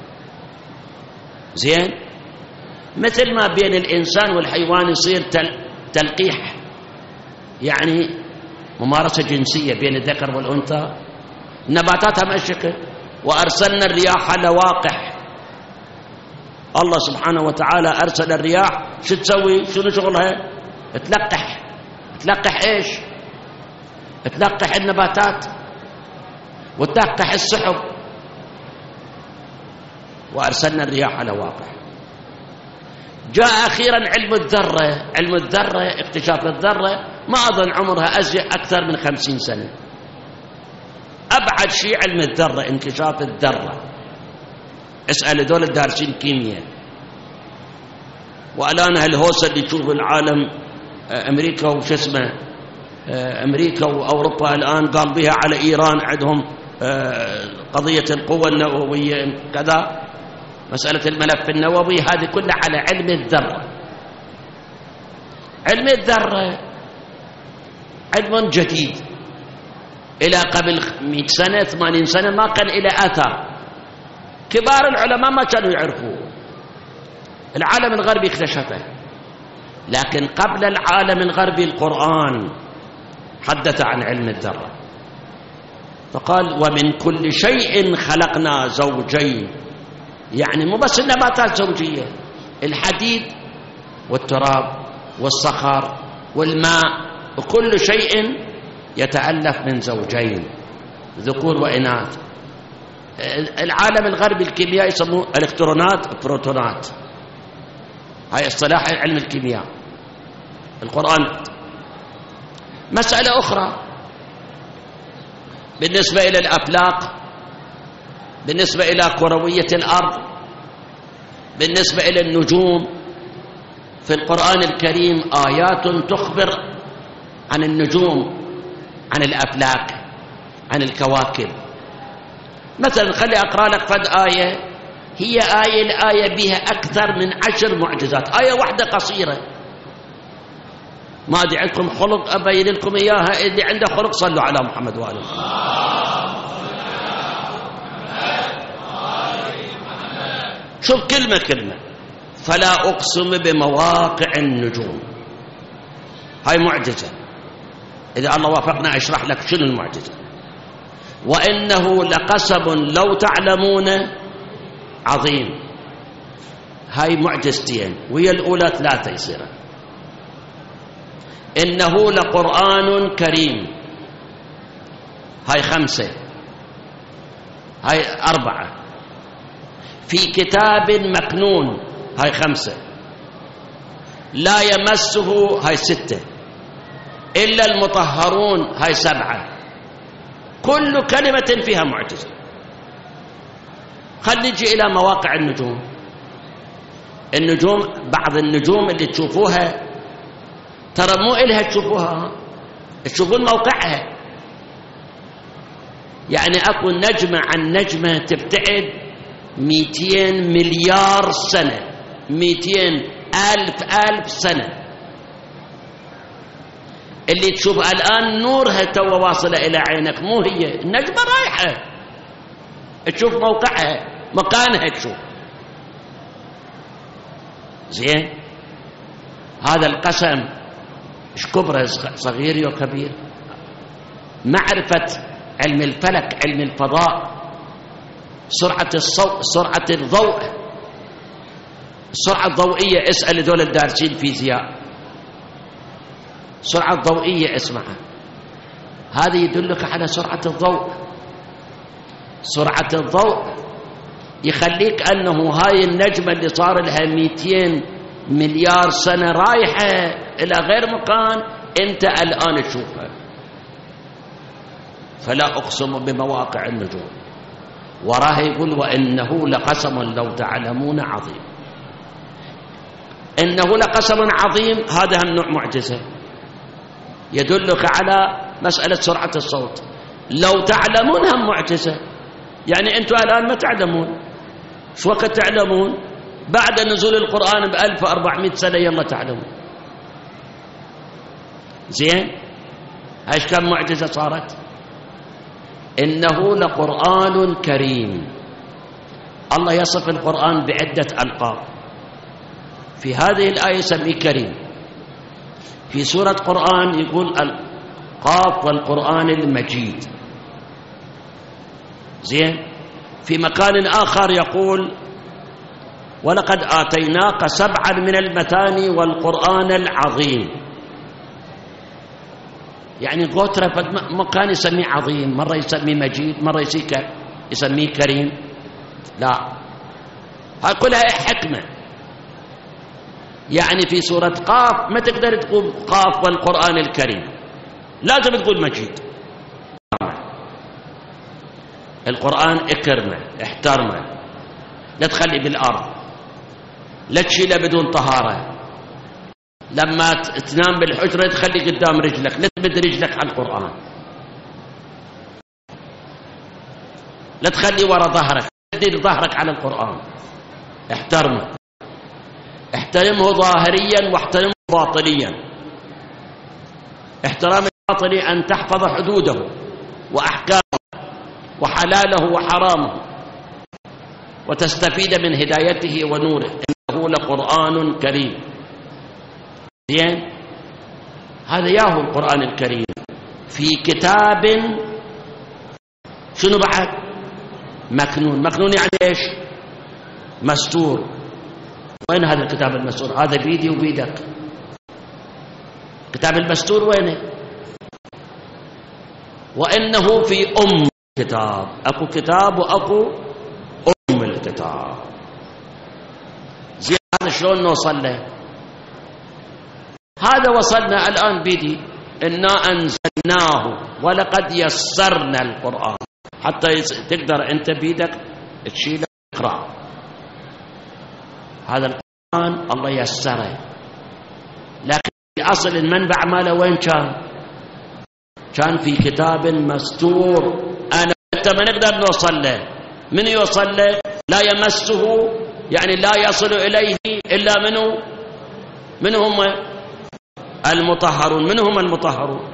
زين، مثل ما بين الإنسان والحيوان يصير تلقيح، يعني ممارسة جنسية بين الذكر والأنثى، النباتات هم الشكل. وأرسلنا الرياح لواقح، الله سبحانه وتعالى أرسل الرياح شو تسوي؟ شنو شغلها؟ تلقح. تلقح إيش؟ تلقح النباتات وتلقح السحب. وأرسلنا الرياح لواقح. جاء أخيرا علم الذرة. علم الذرة، اكتشاف الذرة، ما أظن عمرها أكثر من 50 سنة. أبعد شيء علم الذرة، انكشاف الذرة. اسأل دول الدارسين كيمياء. والآن هالهوسة اللي تشوف العالم، أمريكا وش اسمه، أمريكا وأوروبا الآن قام بها على إيران، عندهم قضية القوة النووية كذا، مسألة الملف النووي، هذه كلها على علم الذرة. علم الذرة علم جديد، إلى قبل 100 سنة 80 سنة ما كان إلى آثار. كبار العلماء ما كانوا يعرفوه، العالم الغربي اكتشفه. لكن قبل العالم الغربي القرآن حدث عن علم الذرة، فقال ومن كل شيء خلقنا زوجين. يعني مو بس النباتات زوجية، الحديد والتراب والصخر والماء وكل شيء يتألف من زوجين، ذكور وإناث. العالم الغربي الكيمياء يسموه الكترونات بروتونات، هاي اصطلاح علم الكيمياء. القرآن. مسألة أخرى بالنسبة إلى الأفلاك، بالنسبة إلى كروية الأرض، بالنسبة إلى النجوم، في القرآن الكريم آيات تخبر عن النجوم، عن الأفلاك، عن الكواكب. مثلا خلي أقرأ لك فد آية، هي آية، الآية بها أكثر من 10 معجزات. آية واحدة قصيرة، ما أدري عندكم خلق أبين لكم إياها، اللي عنده خلق صلوا على محمد وآله. شوف كلمة كلمة، فلا أقسم بمواقع النجوم، هاي معجزة. إذا الله وافقنا أشرح لك شنو المعجزة. وإنه لقسم لو تعلمون عظيم، هاي معجزتين، وهي الأولى 3 يصير. إنه لقرآن كريم، هاي 5، هاي 4. في كتاب مكنون، هاي 5. لا يمسه، هاي 6. إلا المطهرون، هاي 7. كل كلمة فيها معجزة. خلينا نجي إلى مواقع النجوم. النجوم، بعض النجوم اللي تشوفوها ترى مو إلها تشوفوها، تشوفون موقعها. يعني أكو نجمة عن نجمة تبتعد 200 مليار سنة، 200,000 سنة. اللي تشوف الآن نورها تو واصلة إلى عينك، مو هي النجمة رايحة، تشوف موقعها، مكانها تشوف. زين، هذا القسم ايش كبره، صغير وكبير. معرفة علم الفلك، علم الفضاء، سرعة الصوت، سرعة الضوء، السرعة الضوئية. اسأل دول الدارسين فيزياء، سرعة ضوئية اسمعها، هذا يدلك على سرعة الضوء. سرعة الضوء يخليك أنه هاي النجمة اللي صار لها 200 مليار سنة رايحة إلى غير مكان، أنت الآن تشوفها. فلا أقسم بمواقع النجوم. وراه يقول وإنه لقسم لو تعلمون عظيم. إنه لقسم عظيم، هذا النوع معجزة يدلك على مسألة سرعة الصوت. لو تعلمون هم معجزة، يعني أنتم الآن ما تعلمون، شو وقت تعلمون؟ بعد نزول القرآن ب1400 سنة يلا تعلمون. زين، ايش كم معجزة صارت. إنه لقرآن كريم. الله يصف القرآن بعدة ألقاب. في هذه الآية يسميه كريم، في سورة قرآن يقول القاف والقرآن المجيد. زين، في مكان آخر يقول ولقد آتيناك 7 من المثاني والقرآن العظيم. يعني قوتره مكان يسميه عظيم، مرة يسميه مجيد، مرة يسميه كريم. لا، هاي كلها حكمة. يعني في سورة قاف ما تقدر تقول قاف والقرآن الكريم، لازم تقول مجيد. القرآن اكرمه احترمه، لا تخلي بالأرض، لا تشيله بدون طهارة، لما تنام بالحجرة تخلي قدام رجلك، لا تمد رجلك على القرآن، لا تخلي وراء ظهرك، تدير ظهرك على القرآن. احترمه، احترمه ظاهريا واحترمه باطنيا. احترام الباطني أن تحفظ حدوده وأحكامه وحلاله وحرامه وتستفيد من هدايته ونوره، إنه لقرآن كريم. زين، هذا ياهو القرآن الكريم في كتاب شنو بعد؟ مكنون. مكنون يعني ايش؟ مستور. وين هذا الكتاب المستور؟ هذا بيدي وبيدك. كتاب المستور وينه؟ وإنه في الكتاب. اكو كتاب واكو الكتاب. زين، هذا شلون نوصل له؟ هذا وصلنا الآن بيدي، إنا أنزلناه ولقد يسرنا القرآن، حتى تقدر أنت بيدك تشيله تقرأ. هذا القرآن الله يسره، لكن في أصل المنبع ماله وين كان؟ كان في كتاب مستور. أنا وأنت ما نقدر نوصل له. من يوصل له؟ لا يمسه، يعني لا يصل إليه إلا من هم المطهرون. من هم المطهرون؟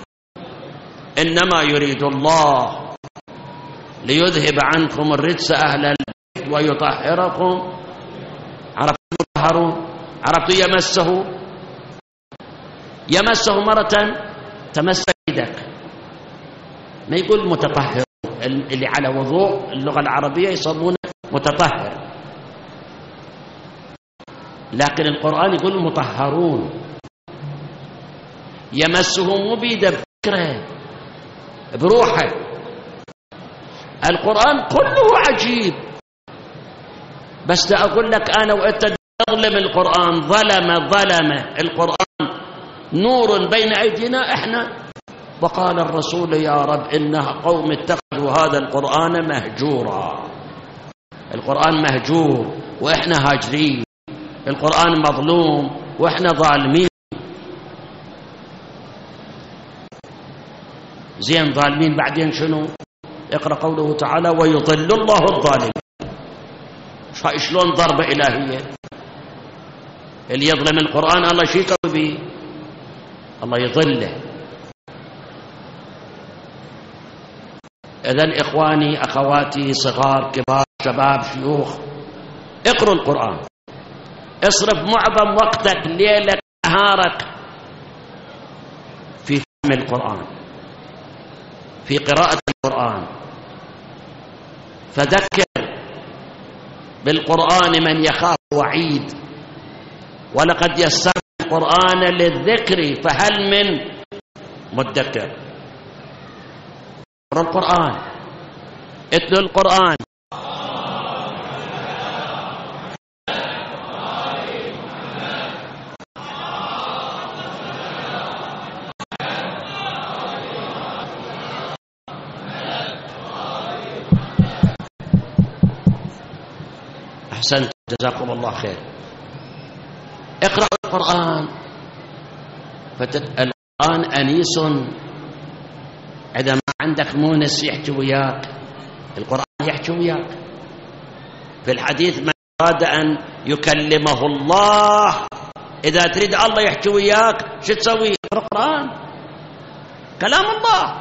إنما يريد الله ليذهب عنكم الرجس أهل البيت ويطهركم. عرفت المطهرون؟ عرفت يمسه مرة تمس يدك، ما يقول متطهر. اللي على وضوء اللغة العربية يسمونه متطهر، لكن القرآن يقول مطهرون. يمسه مو بيده، بفكره بروحه. القرآن كله عجيب، بس أقول لك أنا وأنت نظلم القرآن. ظلم القرآن نور بين أيدينا إحنا. وقال الرسول يا رب إنها قوم اتخذوا هذا القرآن مهجورا. القرآن مهجور وإحنا هاجرين، القرآن مظلوم وإحنا ظالمين. زين، ظالمين بعدين شنو؟ اقرأ قوله تعالى ويضل الله الظالمين. شلون ضربة إلهية؟ اللي يظلم القرآن الله شيكه به، الله يضله. إذن إخواني أخواتي صغار كبار شباب شيوخ، اقرأوا القرآن. اصرف معظم وقتك ليلك نهارك في فهم القرآن، في قراءة القرآن. فذكر بالقرآن من يخاف وعيد، ولقد يسرنا القرآن للذكر فهل من مدكر. اقرأ القرآن، اتلو القرآن. أحسنت، جزاكم الله خير. اقرأ القرآن. القرآن أنيس. إذا ما عندك مونس يحكي وياك، القرآن يحكي وياك. في الحديث من أراد أن يكلمه الله، إذا تريد الله يحكي وياك شو تسوي؟ اقرأ القرآن، كلام الله.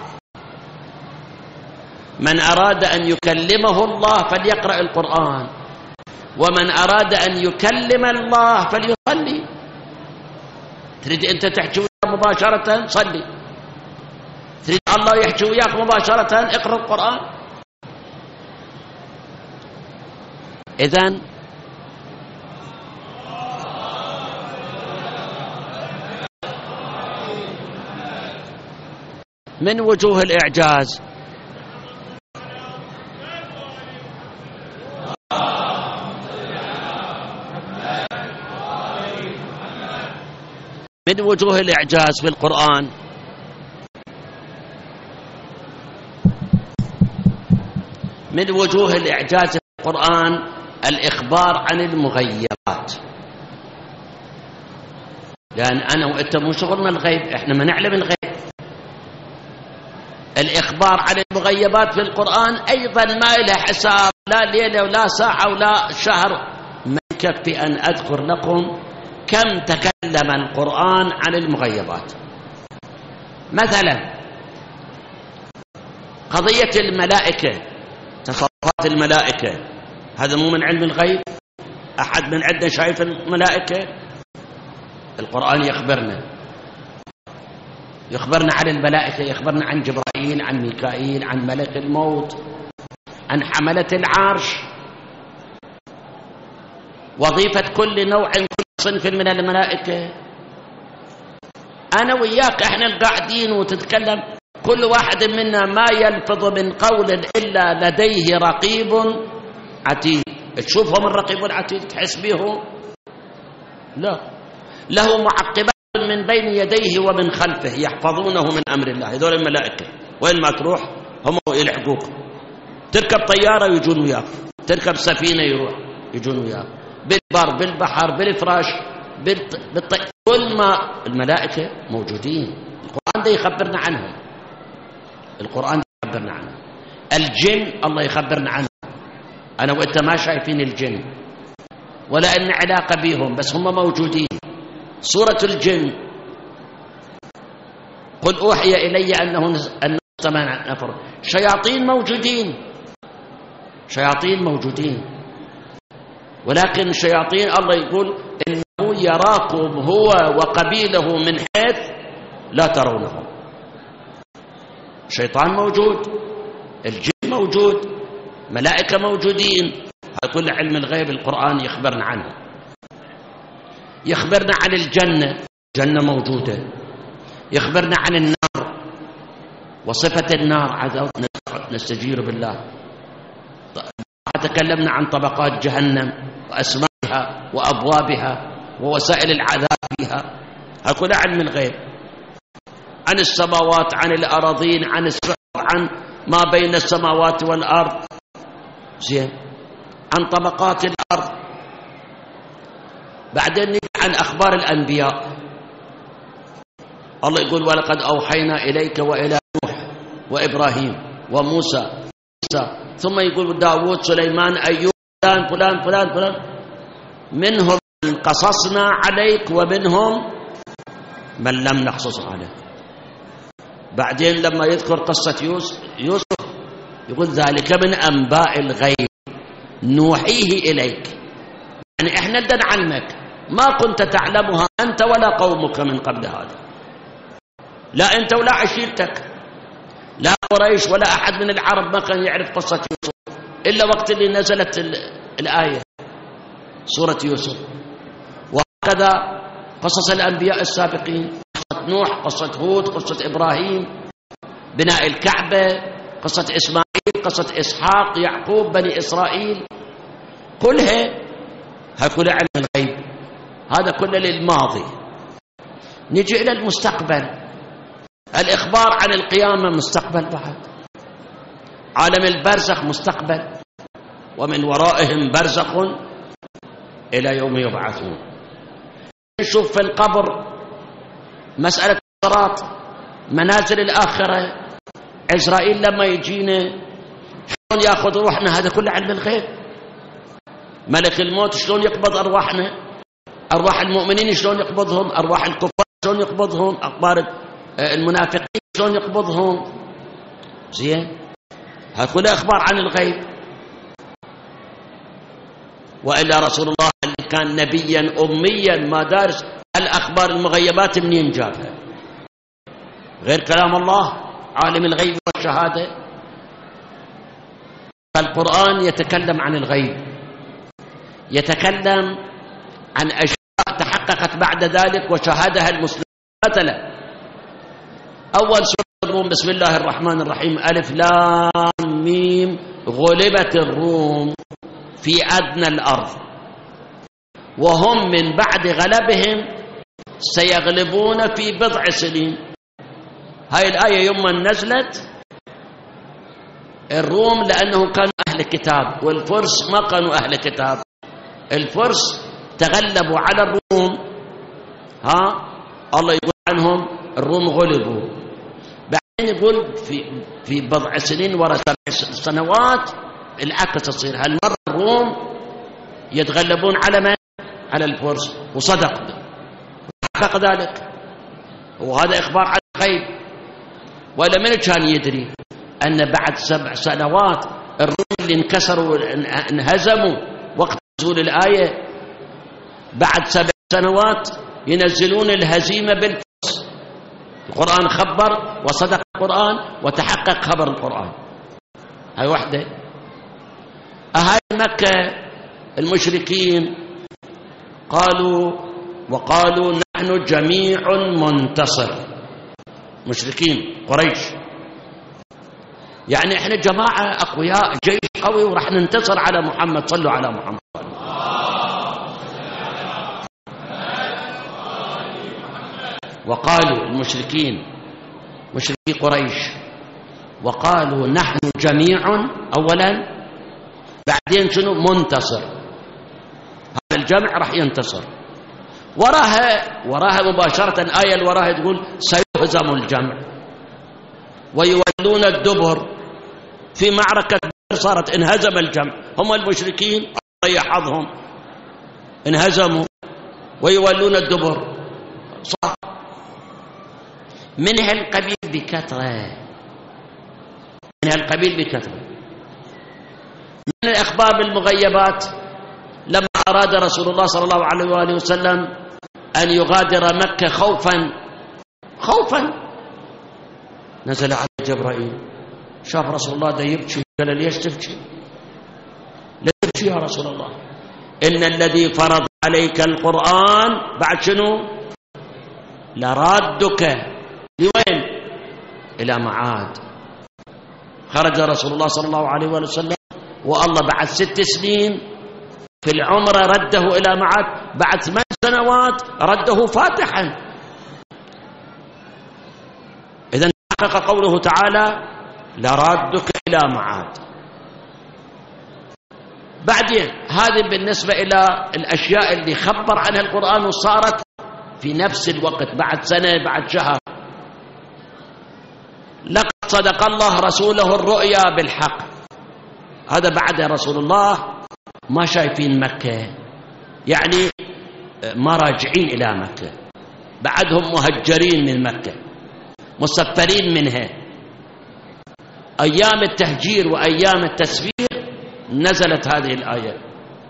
من أراد أن يكلمه الله فليقرأ القرآن، ومن أراد أن يكلم الله فليصلي. تريد أنت تحكي وياك مباشرة صلي، تريد الله يحكي وياك مباشرة اقرأ القرآن. إذن من وجوه الإعجاز من وجوه الإعجاز في القرآن من وجوه الإعجاز في القرآن الإخبار عن المغيبات، لأن أنا وأنت مو شغلنا الغيب، إحنا ما نعلم الغيب. الإخبار عن المغيبات في القرآن أيضا ما له حساب، لا ليلة ولا ساعة ولا شهر. ما يكفي أن أذكر لكم كم تكلم القرآن عن المغيبات. مثلا قضية الملائكة، تصرفات الملائكة، هذا مو من علم الغيب؟ أحد من عندنا شايف الملائكة؟ القرآن يخبرنا عن الملائكة، يخبرنا عن جبرائيل، عن ميكائيل، عن ملك الموت، عن حملة العرش، وظيفة كل نوع، كل صنف من الملائكة. أنا وياك إحنا القاعدين وتتكلم، كل واحد منا ما يلفظ من قول إلا لديه رقيب عتيد. تشوفهم الرقيب العتيد تحس بهم؟ لا، له معقبات من بين يديه ومن خلفه يحفظونه من أمر الله. هذول الملائكة وين ما تروح هم يلحقوك. تركب طيارة يجون وياك، تركب سفينة يجون وياك، بالبر بالبحر بالفراش كل ما الملائكة موجودين. القرآن ده يخبرنا عنهم، القرآن يخبرنا عنه. الجن الله يخبرنا عنه، أنا وإنت ما شايفين الجن ولا إن علاقة بهم، بس هم موجودين. سورة الجن، قل أوحي إلي أنه سمع نفر شياطين موجودين، ولكن الشياطين الله يقول إنه يراكم هو وقبيله من حيث لا ترونهم. الشيطان موجود، الجن موجود، ملائكة موجودين. هذا كل علم الغيب القرآن يخبرنا عنه. يخبرنا عن الجنة، جنة موجودة. يخبرنا عن النار وصفة النار، عذاب نستجير بالله. تكلمنا عن طبقات جهنم وأسمائها وأبوابها ووسائل العذاب فيها. هكذا علم الغيب. عن السماوات، عن الأراضين، عن السحر، عن ما بين السماوات والأرض، زين، عن طبقات الأرض. بعدين نجي عن أخبار الأنبياء. الله يقول ولقد أوحينا إليك وإلى نوح وإبراهيم وموسى، ثم يقول داود سليمان أيوب فلان فلان فلان فلان، منهم من قصصنا عليك ومنهم من لم نقصص عليك. بعدين لما يذكر قصة يوسف يقول ذلك من أنباء الغيب نوحيه إليك. يعني إحنا بدنا نعلمك ما كنت تعلمها أنت ولا قومك من قبل هذا، لا أنت ولا عشيرتك، لا قريش ولا أحد من العرب ما كان يعرف قصة يوسف إلا وقت اللي نزلت الآية سورة يوسف. وهكذا قصص الأنبياء السابقين، قصة نوح، قصة هود، قصة إبراهيم، بناء الكعبة، قصة إسماعيل، قصة إسحاق، يعقوب، بني إسرائيل، كلها هكذا علم الغيب. هذا كله للماضي. نجي إلى المستقبل، الإخبار عن القيامة مستقبل بعد، عالم البرزخ مستقبل، ومن ورائهم برزخ إلى يوم يبعثون. نشوف في القبر مسألة الصراط، منازل الآخرة، عزرائيل لما يجينا شلون يأخذ روحنا، هذا كله علم الغيب. ملك الموت شلون يقبض أرواحنا، أرواح المؤمنين شلون يقبضهم، أرواح الكفار شلون يقبضهم، أخبار المنافقين شلون يقبضهم. زين، هذا كله أخبار عن الغيب. وإلا رسول الله اللي كان نبيا أميا ما دارس الأخبار المغيبات منين جابها؟ غير كلام الله عالم الغيب والشهادة. القرآن يتكلم عن الغيب، يتكلم عن أشياء تحققت بعد ذلك وشاهدها المسلمين. مثلا أول سورة الروم، بسم الله الرحمن الرحيم، ألف لام ميم، غلبت الروم في أدنى الأرض وهم من بعد غلبهم سيغلبون في بضع سنين. هاي الآية يوم نزلت الروم لأنهم كانوا أهل كتاب، والفرس ما كانوا أهل كتاب. الفرس تغلبوا على الروم، الله يقول عنهم الروم غلبوا. بعدين يقول في بضع سنين وراء 7 سنوات العكس تصير، هالمرة الروم يتغلبون على من؟ على الفرس. وصدق وحقق ذلك، وهذا إخبار عن الغيب. ولا من كان يدري أن بعد 7 سنوات الروم اللي انكسروا انهزموا وقت نزول الآية، بعد 7 سنوات ينزلون الهزيمة بالفرس. القرآن خبر وصدق القرآن وتحقق خبر القرآن. هاي وحدة. أهل مكة المشركين وقالوا نحن جميع منتصر. مشركين قريش يعني احنا جماعة أقوياء، جيش قوي وراح ننتصر على محمد. صلوا على محمد. وقالوا المشركين مشركي قريش وقالوا نحن جميع أولا، بعدين شنو؟ منتصر. هذا الجمع راح ينتصر. وراها مباشرة الآية اللي وراها تقول سيهزم الجمع ويولون الدبر. في معركة بدر صارت انهزم الجمع، هم المشركين الله يحفظهم انهزموا ويولون الدبر. صح. من هالقبيل بكثرة، من هالقبيل بكثرة. من الأخبار بالمغيبات لما أراد رسول الله صلى الله عليه وآله وسلم أن يغادر مكة خوفا نزل على جبرائيل، شاف رسول الله ده يبكي، قال ليش تبكي؟ لا تبكي يا رسول الله، إن الذي فرض عليك القرآن بعد شنو؟ لرادك. لوين؟ إلى معاد. خرج رسول الله صلى الله عليه وسلم والله بعد 6 سنين في العمرة رده إلى معاد، بعد 8 سنوات رده فاتحا. إذن حقق قوله تعالى لرادك إلى معاد. بعدين هذه بالنسبة إلى الأشياء اللي خبر عنها القرآن وصارت في نفس الوقت، بعد سنة بعد شهر. لقد صدق الله رسوله الرؤيا بالحق. هذا بعد رسول الله ما شايفين مكة، يعني ما راجعين إلى مكة، بعدهم مهجرين من مكة مسفرين منها. أيام التهجير وأيام التسفير نزلت هذه الآية.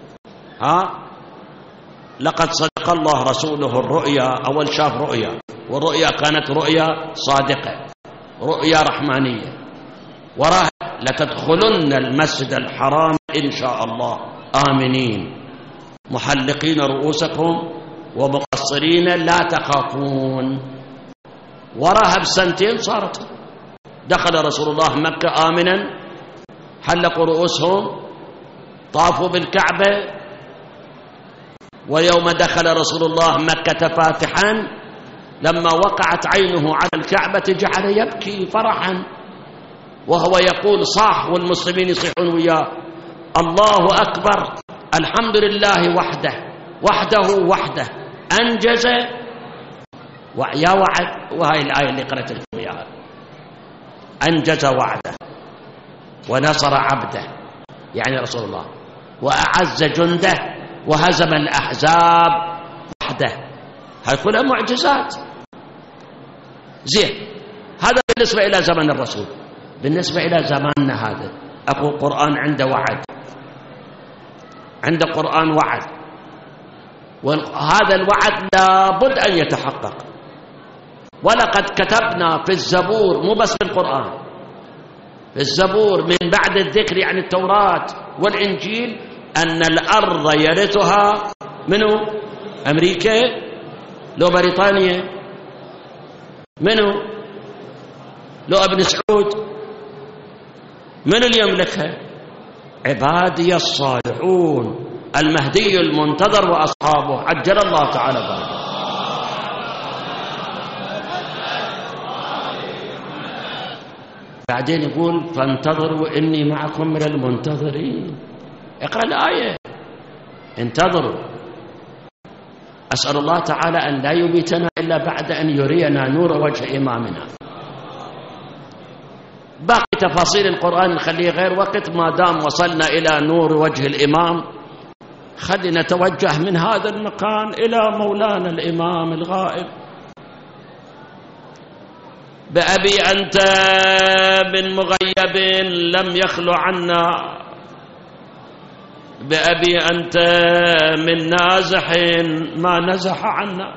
لقد صدق الله رسوله الرؤيا. أول شاف رؤيا، والرؤيا كانت رؤيا صادقة، رؤيا رحمانية. وراها لتدخلن المسجد الحرام إن شاء الله آمنين محلقين رؤوسكم ومقصرين لا تخافون. وراها ب2 صارت. دخل رسول الله مكة آمنا، حلقوا رؤوسهم، طافوا بالكعبة. ويوم دخل رسول الله مكة فاتحا لما وقعت عينه على الكعبة جعل يبكي فرحا، وهو يقول صاح والمسلمين يصيحون وياه الله أكبر، الحمد لله وحده أنجز يا وعد. وهي الآية اللي قرأت لكم إياها، أنجز وعده ونصر عبده، يعني رسول الله، وأعز جنده وهزم الأحزاب وحده. هاي كلها معجزات. زين، هذا بالنسبة إلى زمن الرسول. بالنسبة إلى زماننا هذا أقول القرآن عنده وعد، عند قرآن وعد، وهذا الوعد لابد أن يتحقق. ولقد كتبنا في الزبور، مو بس في القرآن، في الزبور من بعد الذكر يعني التوراة والإنجيل، أن الأرض يرثها منو؟ أمريكا لو بريطانيا؟ منو؟ لو ابن سعود؟ من اللي يملكها؟ عبادي الصالحون، المهدي المنتظر وأصحابه عجل الله تعالى ذلك. بعدين يقول فانتظروا إني معكم من المنتظرين. اقرأ الآية، انتظروا. أسأل الله تعالى أن لا يميتنا إلا بعد أن يرينا نور وجه إمامنا. باقي تفاصيل القرآن نخليه غير وقت، ما دام وصلنا إلى نور وجه الإمام خلينا نتوجه من هذا المكان إلى مولانا الإمام الغائب. بأبي أنت من مغيب لم يخلو عنا، بأبي أنت من نازح ما نزح عنا.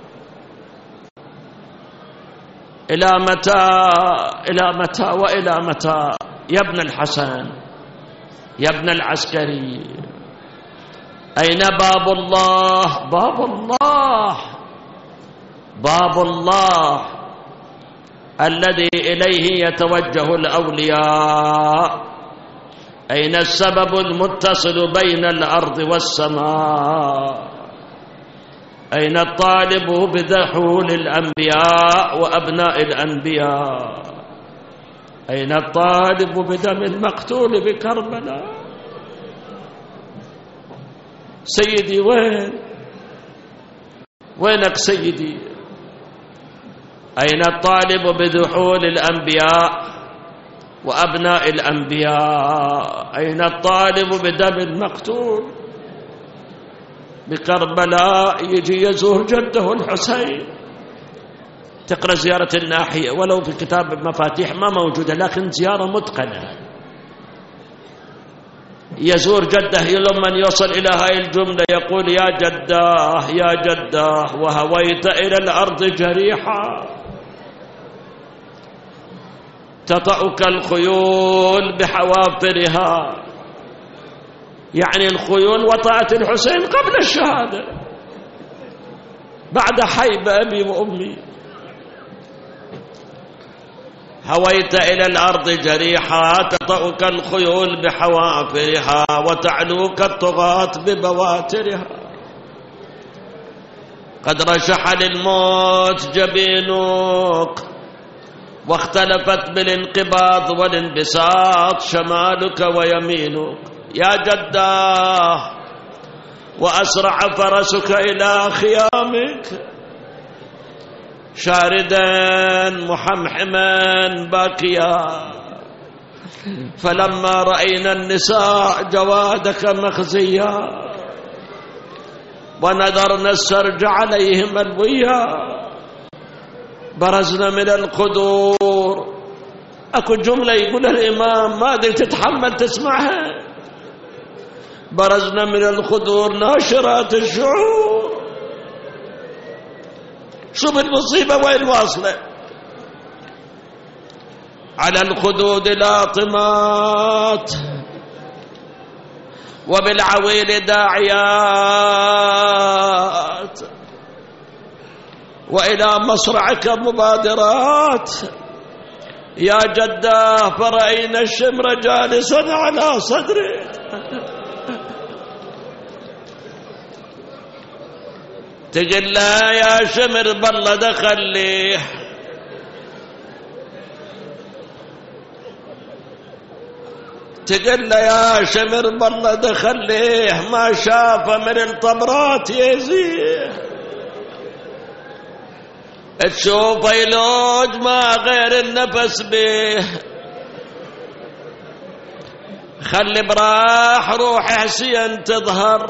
إلى متى إلى متى وإلى متى يا ابن الحسن يا ابن العسكري؟ أين باب الله؟ باب الله، باب الله الذي إليه يتوجه الأولياء. أين السبب المتصل بين الأرض والسماء؟ أين الطالب بدخول الأنبياء وأبناء الأنبياء؟ أين الطالب بدم المقتول بكربلاء؟ سيدي وينك سيدي؟ أين الطالب بدخول الأنبياء وأبناء الأنبياء؟ أين الطالب بدم المقتول بكربلاء؟ يجي يزور جده الحسين. تقرأ زيارة الناحية ولو في كتاب مفاتيح ما موجودة، لكن زيارة متقنة. يزور جده لما يوصل إلى هاي الجملة يقول يا جداه يا جداه وهويت إلى الأرض جريحا تطأك الخيول بحوافرها. يعني الخيول وطأت الحسين قبل الشهادة، بعد حيب أبي وأمي. هويت إلى الأرض جريحا تطأك الخيول بحوافرها وتعلوك الطغاة ببواترها. قد رشح للموت جبينك واختلفت بالانقباض والانبساط شمالك ويمينك. يا جداه وأسرع فرسك إلى خيامك شاردا محمحما باكيا. فلما رأينا النساء جوادك مخزيا ونذرنا السرج عليهم الويا برزنا من القدور. أكو جملة يقول الإمام ما أدري تتحمل تسمعها. برزنا من القدور ناشرات الشعور. شوف المصيبة وين واصلة. على الخدود لاطمات وبالعويل داعيات وإلى مصرعك مبادرات. يا جداه فرأينا الشمر جالسا على صدرك. تقل لا يا شمر بالله دخليه تقل يا شمر بالله دخليه ما شاف من الطبرات يزيه. تشوف يلوج ما غير النفس به. خلي براح روح حسين تظهر.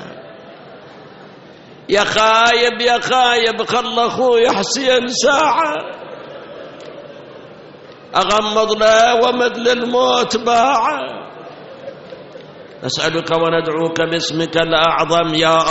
يا خايب يا خايب خل اخوي حسين ساعة اغمض له ومثل الموت باعه. نسألك وندعوك باسمك الأعظم يا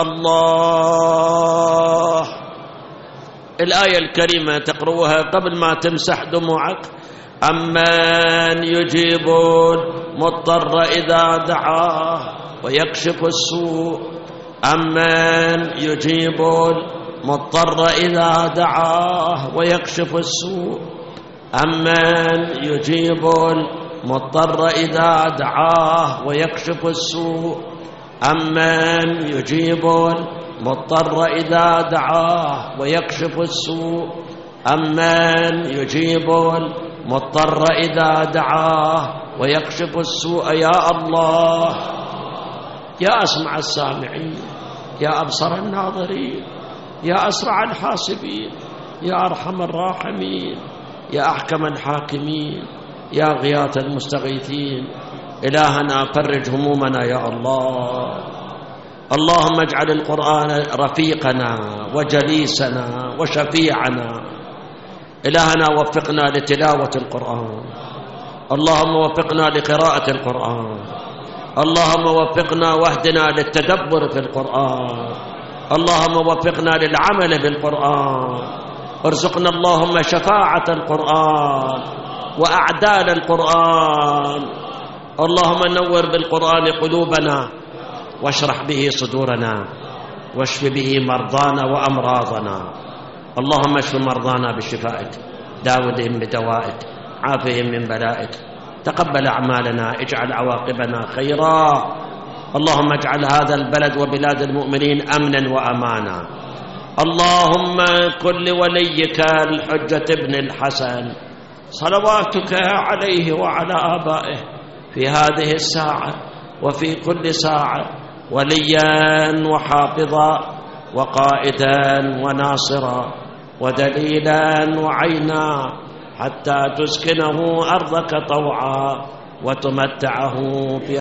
الله. الآية الكريمة تقرؤها قبل ما تمسح دموعك. أمن يجيب المضطر إذا دعاه ويكشف السوء. أمن يجيب المضطر إذا دعاه ويكشف السوء. أمن يجيب المضطر إذا دعاه ويكشف السوء. أمن يجيب المضطر إذا دعاه ويكشف السوء. أمن يجيب مضطر إذا دعاه ويكشف السوء يا الله. يا أسمع السامعين، يا أبصر الناظرين، يا أسرع الحاسبين، يا أرحم الراحمين، يا أحكم الحاكمين، يا غياث المستغيثين. إلهنا فرج همومنا يا الله. اللهم اجعل القرآن رفيقنا وجليسنا وشفيعنا. إلهنا وفقنا لتلاوة القرآن، اللهم وفقنا لقراءة القرآن، اللهم وفقنا واهدنا للتدبر في القرآن، اللهم وفقنا للعمل بالقرآن. ارزقنا اللهم شفاعة القرآن وأعدال القرآن. اللهم نور بالقرآن قلوبنا واشرح به صدورنا واشف به مرضانا وأمراضنا. اللهم اشف مرضانا بشفائك، داودهم بدوائك، عافهم من بلائك. تقبل أعمالنا، اجعل عواقبنا خيرا. اللهم اجعل هذا البلد وبلاد المؤمنين أمنا وأمانا. اللهم كن لوليك الحجة ابن الحسن صلواتك عليه وعلى آبائه في هذه الساعة وفي كل ساعة وليا وحافظا وقائدا وناصرا ودليلا وعينا، حتى تسكنه أرضك طوعا وتمتعه